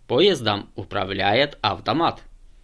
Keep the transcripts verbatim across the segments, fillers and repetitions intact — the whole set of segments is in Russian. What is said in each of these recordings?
Поездом управляет автомат.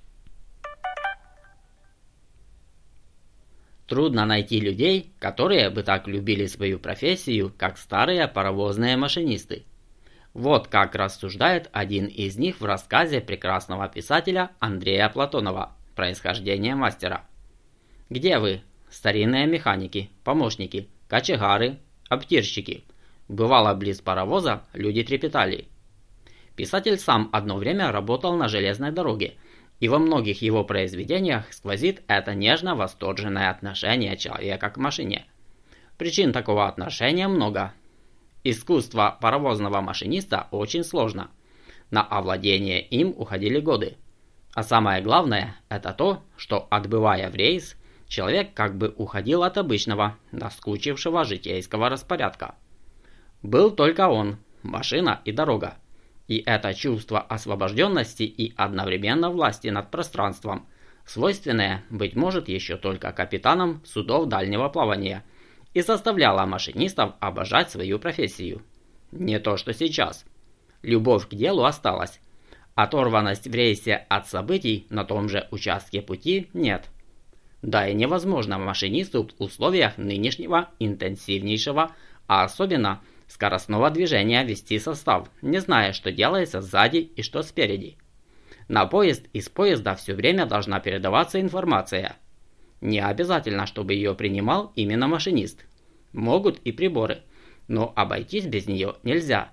Трудно найти людей, которые бы так любили свою профессию, как старые паровозные машинисты. Вот как рассуждает один из них в рассказе прекрасного писателя Андрея Платонова «Происхождение мастера». Где вы, старинные механики, помощники, кочегары, оптирщики? Бывало, близ паровоза люди трепетали. Писатель сам одно время работал на железной дороге, и во многих его произведениях сквозит это нежно-восторженное отношение человека к машине. Причин такого отношения много. Искусство паровозного машиниста очень сложно. На овладение им уходили годы. А самое главное – это то, что, отбывая в рейс, человек как бы уходил от обычного, наскучившего житейского распорядка. Был только он, машина и дорога. И это чувство освобожденности и одновременно власти над пространством, свойственное, быть может, еще только капитанам судов дальнего плавания, и заставляло машинистов обожать свою профессию. Не то что сейчас. Любовь к делу осталась. Оторванность в рейсе от событий на том же участке пути нет. Да и невозможно машинисту в условиях нынешнего интенсивнейшего, а особенно скоростного движения вести состав, не зная, что делается сзади и что спереди. На поезд из поезда все время должна передаваться информация. Не обязательно, чтобы ее принимал именно машинист. Могут и приборы, но обойтись без нее нельзя.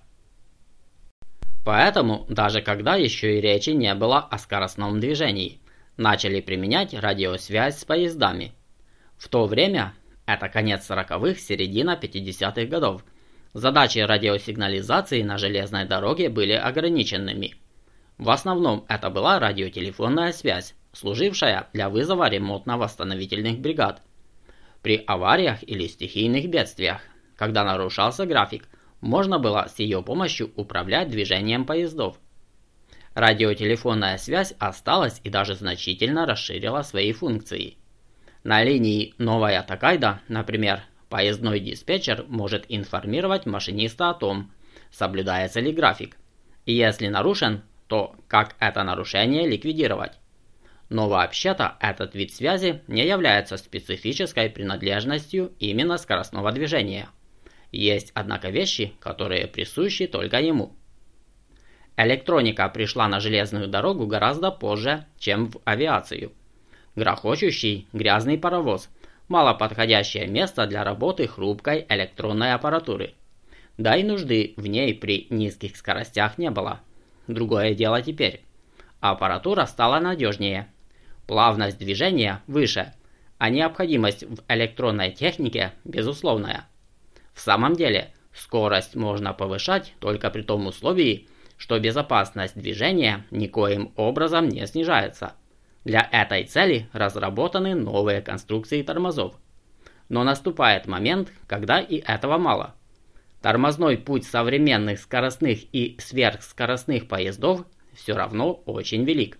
Поэтому, даже когда еще и речи не было о скоростном движении, начали применять радиосвязь с поездами. В то время, это конец сороковых, середина пятидесятых годов, задачи радиосигнализации на железной дороге были ограниченными. В основном это была радиотелефонная связь, служившая для вызова ремонтно-восстановительных бригад. При авариях или стихийных бедствиях, когда нарушался график, можно было с ее помощью управлять движением поездов. Радиотелефонная связь осталась и даже значительно расширила свои функции. На линии Новая Токайда, например, поездной диспетчер может информировать машиниста о том, соблюдается ли график, и если нарушен, то как это нарушение ликвидировать. Но вообще-то этот вид связи не является специфической принадлежностью именно скоростного движения. Есть, однако, вещи, которые присущи только ему. Электроника пришла на железную дорогу гораздо позже, чем в авиацию. Грохочущий, грязный паровоз – мало подходящее место для работы хрупкой электронной аппаратуры. Да и нужды в ней при низких скоростях не было. Другое дело теперь. Аппаратура стала надежнее. Плавность движения выше, а необходимость в электронной технике безусловная. В самом деле, скорость можно повышать только при том условии, что безопасность движения никоим образом не снижается. Для этой цели разработаны новые конструкции тормозов. Но наступает момент, когда и этого мало. Тормозной путь современных скоростных и сверхскоростных поездов все равно очень велик.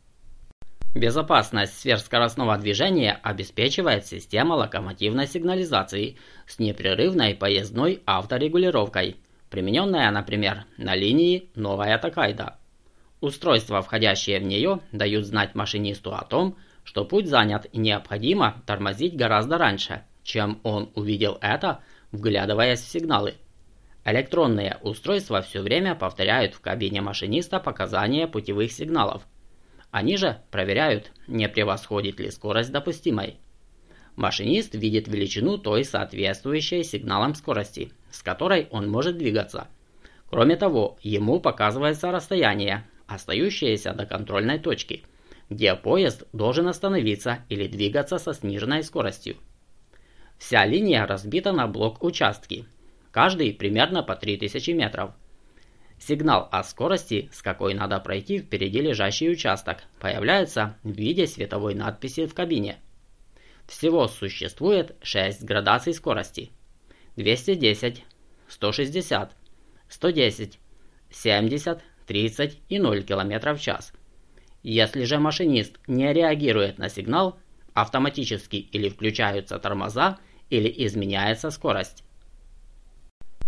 Безопасность сверхскоростного движения обеспечивает система локомотивной сигнализации с непрерывной поездной авторегулировкой, примененная, например, на линии Новая Токайда. Устройства, входящие в нее, дают знать машинисту о том, что путь занят и необходимо тормозить гораздо раньше, чем он увидел это, вглядываясь в сигналы. Электронные устройства все время повторяют в кабине машиниста показания путевых сигналов. Они же проверяют, не превосходит ли скорость допустимой. Машинист видит величину той соответствующей сигналам скорости, с которой он может двигаться. Кроме того, ему показывается расстояние, остающееся до контрольной точки, где поезд должен остановиться или двигаться со сниженной скоростью. Вся линия разбита на блок-участки, каждый примерно по три тысячи метров. Сигнал о скорости, с какой надо пройти впереди лежащий участок, появляется в виде световой надписи в кабине. Всего существует шесть градаций скорости: двести десять, сто шестьдесят, сто десять, семьдесят, тридцать и ноль километров в час. Если же машинист не реагирует на сигнал, автоматически или включаются тормоза, или изменяется скорость.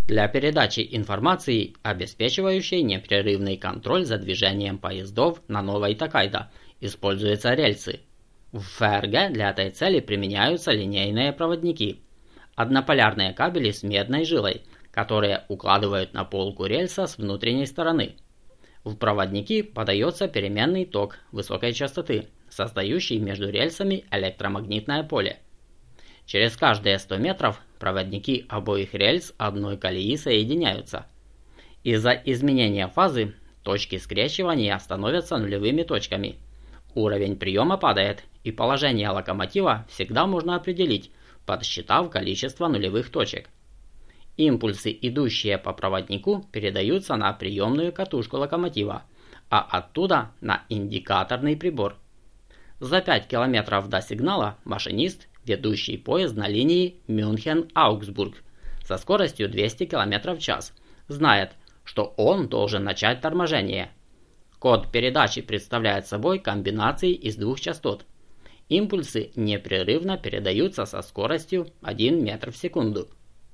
для передачи информации, обеспечивающей непрерывный контроль за движением поездов на Новой Токайдо, используются рельсы. В ФРГ для этой цели применяются линейные проводники, однополярные кабели с медной жилой, которые укладывают на полку рельса с внутренней стороны. В проводники подается переменный ток высокой частоты, создающий между рельсами электромагнитное поле. Через каждые сто метров проводники обоих рельс одной колеи соединяются. Из-за изменения фазы точки скрещивания становятся нулевыми точками. Уровень приема падает, и положение локомотива всегда можно определить, подсчитав количество нулевых точек. Импульсы, идущие по проводнику, передаются на приемную катушку локомотива, а оттуда на индикаторный прибор. За пять километров до сигнала машинист, ведущий поезд на линии Мюнхен-Аугсбург со скоростью двести километров в час, знает, что он должен начать торможение. Код передачи представляет собой комбинации из двух частот. Импульсы непрерывно передаются со скоростью один метр в секунду.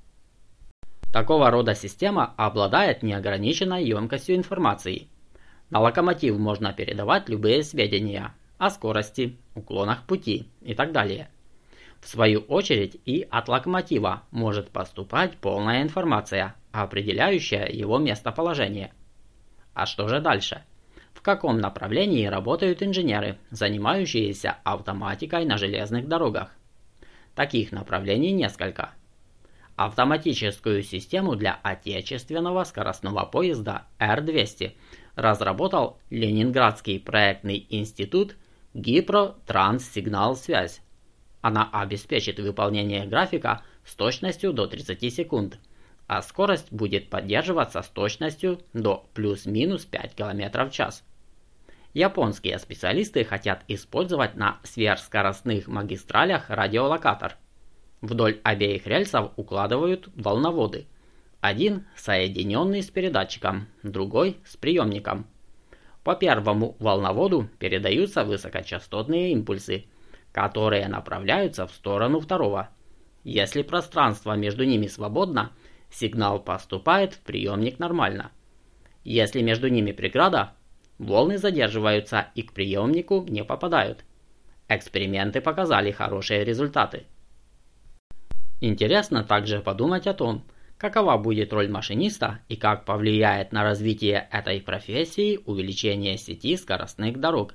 Такого рода система обладает неограниченной емкостью информации. На локомотив можно передавать любые сведения о скорости, уклонах пути и так далее. В свою очередь и от локомотива может поступать полная информация, определяющая его местоположение. А что же дальше? В каком направлении работают инженеры, занимающиеся автоматикой на железных дорогах? Таких направлений несколько. Автоматическую систему для отечественного скоростного поезда Р двести разработал Ленинградский проектный институт Гипротранссигнал-связь. Она обеспечит выполнение графика с точностью до тридцати секунд, а скорость будет поддерживаться с точностью до плюс-минус пять километров в час. Японские специалисты хотят использовать на сверхскоростных магистралях радиолокатор. Вдоль обеих рельсов укладывают волноводы. Один соединенный с передатчиком, другой с приемником. По первому волноводу передаются высокочастотные импульсы, которые направляются в сторону второго. Если пространство между ними свободно, сигнал поступает в приемник нормально. Если между ними преграда, волны задерживаются и к приемнику не попадают. Эксперименты показали хорошие результаты. Интересно также подумать о том, какова будет роль машиниста и как повлияет на развитие этой профессии увеличение сети скоростных дорог.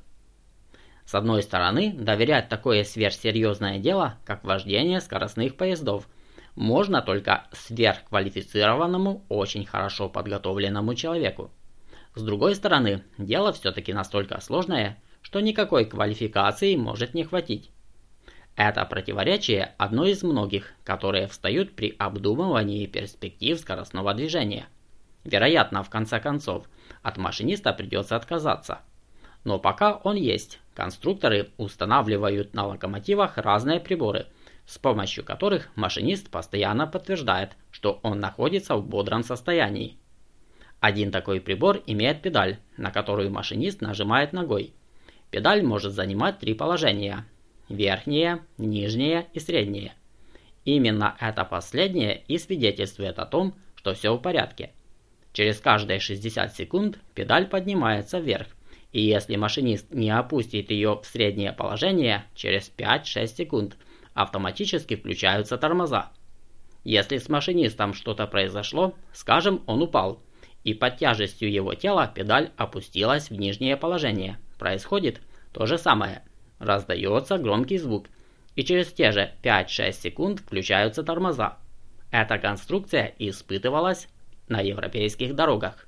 С одной стороны, доверять такое сверхсерьезное дело, как вождение скоростных поездов, можно только сверхквалифицированному, очень хорошо подготовленному человеку. С другой стороны, дело все-таки настолько сложное, что никакой квалификации может не хватить. Это противоречие одно из многих, которые встают при обдумывании перспектив скоростного движения. Вероятно, в конце концов, от машиниста придется отказаться. Но пока он есть, конструкторы устанавливают на локомотивах разные приборы, с помощью которых машинист постоянно подтверждает, что он находится в бодром состоянии. Один такой прибор имеет педаль, на которую машинист нажимает ногой. Педаль может занимать три положения: верхнее, нижнее и среднее. Именно это последнее и свидетельствует о том, что все в порядке. Через каждые шестьдесят секунд педаль поднимается вверх, и если машинист не опустит ее в среднее положение, через пять-шесть секунд автоматически включаются тормоза. Если с машинистом что-то произошло, скажем, он упал, и под тяжестью его тела педаль опустилась в нижнее положение, происходит то же самое. Раздается громкий звук, и через те же пять-шесть секунд включаются тормоза. Эта конструкция испытывалась на европейских дорогах.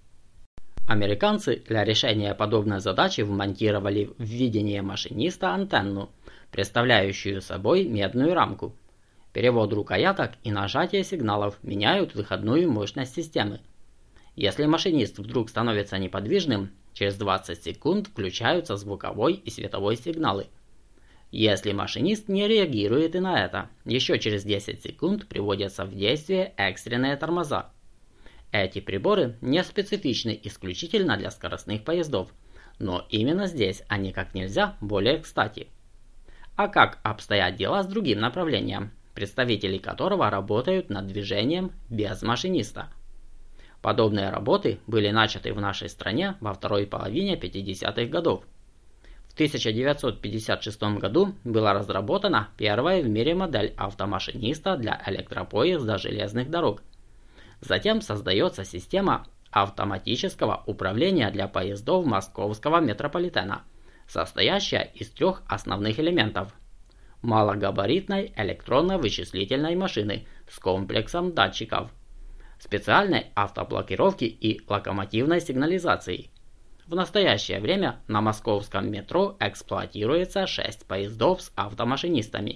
Американцы для решения подобной задачи вмонтировали в видение машиниста антенну, представляющую собой медную рамку. Перевод рукояток и нажатие сигналов меняют выходную мощность системы. Если машинист вдруг становится неподвижным, через двадцать секунд включаются звуковой и световой сигналы. Если машинист не реагирует и на это, еще через десять секунд приводятся в действие экстренные тормоза. Эти приборы не специфичны исключительно для скоростных поездов, но именно здесь они как нельзя более кстати. А как обстоят дела с другим направлением, представители которого работают над движением без машиниста. Подобные работы были начаты в нашей стране во второй половине пятидесятых годов. В тысяча девятьсот пятьдесят шестом году была разработана первая в мире модель автомашиниста для электропоезда железных дорог. Затем создается система автоматического управления для поездов московского метрополитена, состоящая из трех основных элементов: малогабаритной электронно-вычислительной машины с комплексом датчиков, специальной автоблокировки и локомотивной сигнализации. В настоящее время на московском метро эксплуатируется шесть поездов с автомашинистами.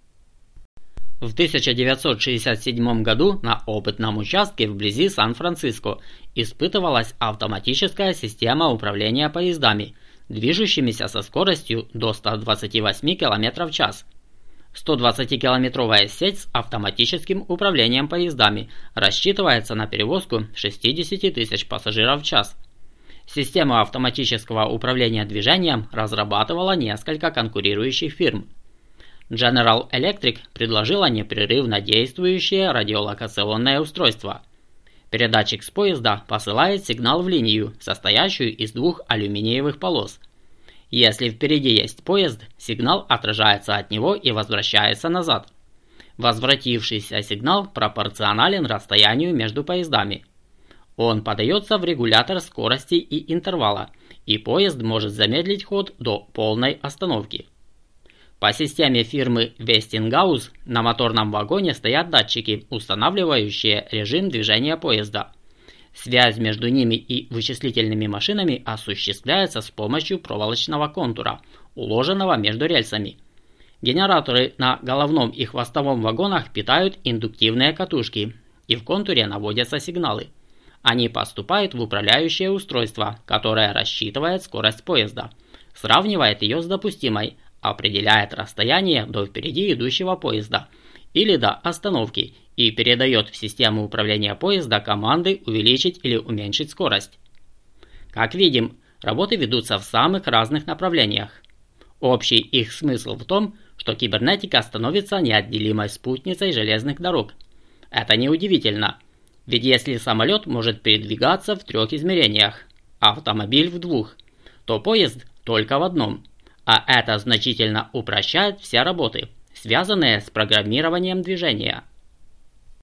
В тысяча девятьсот шестьдесят седьмом году на опытном участке вблизи Сан-Франциско испытывалась автоматическая система управления поездами, движущимися со скоростью до ста двадцати восьми километров в час. сто двадцатикилометровая сеть с автоматическим управлением поездами рассчитывается на перевозку шестьдесят тысяч пассажиров в час. Систему автоматического управления движением разрабатывало несколько конкурирующих фирм. General Electric предложила непрерывно действующее радиолокационное устройство. Передатчик с поезда посылает сигнал в линию, состоящую из двух алюминиевых полос. Если впереди есть поезд, сигнал отражается от него и возвращается назад. Возвратившийся сигнал пропорционален расстоянию между поездами. Он подается в регулятор скорости и интервала, и поезд может замедлить ход до полной остановки. По системе фирмы Westinghouse на моторном вагоне стоят датчики, устанавливающие режим движения поезда. Связь между ними и вычислительными машинами осуществляется с помощью проволочного контура, уложенного между рельсами. Генераторы на головном и хвостовом вагонах питают индуктивные катушки, и в контуре наводятся сигналы. Они поступают в управляющее устройство, которое рассчитывает скорость поезда, сравнивает ее с допустимой, определяет расстояние до впереди идущего поезда или до остановки и передает в систему управления поезда команды увеличить или уменьшить скорость. Как видим, работы ведутся в самых разных направлениях. Общий их смысл в том, что кибернетика становится неотделимой спутницей железных дорог. Это неудивительно. Ведь если самолет может передвигаться в трех измерениях, автомобиль в двух, то поезд только в одном. А это значительно упрощает все работы, связанные с программированием движения.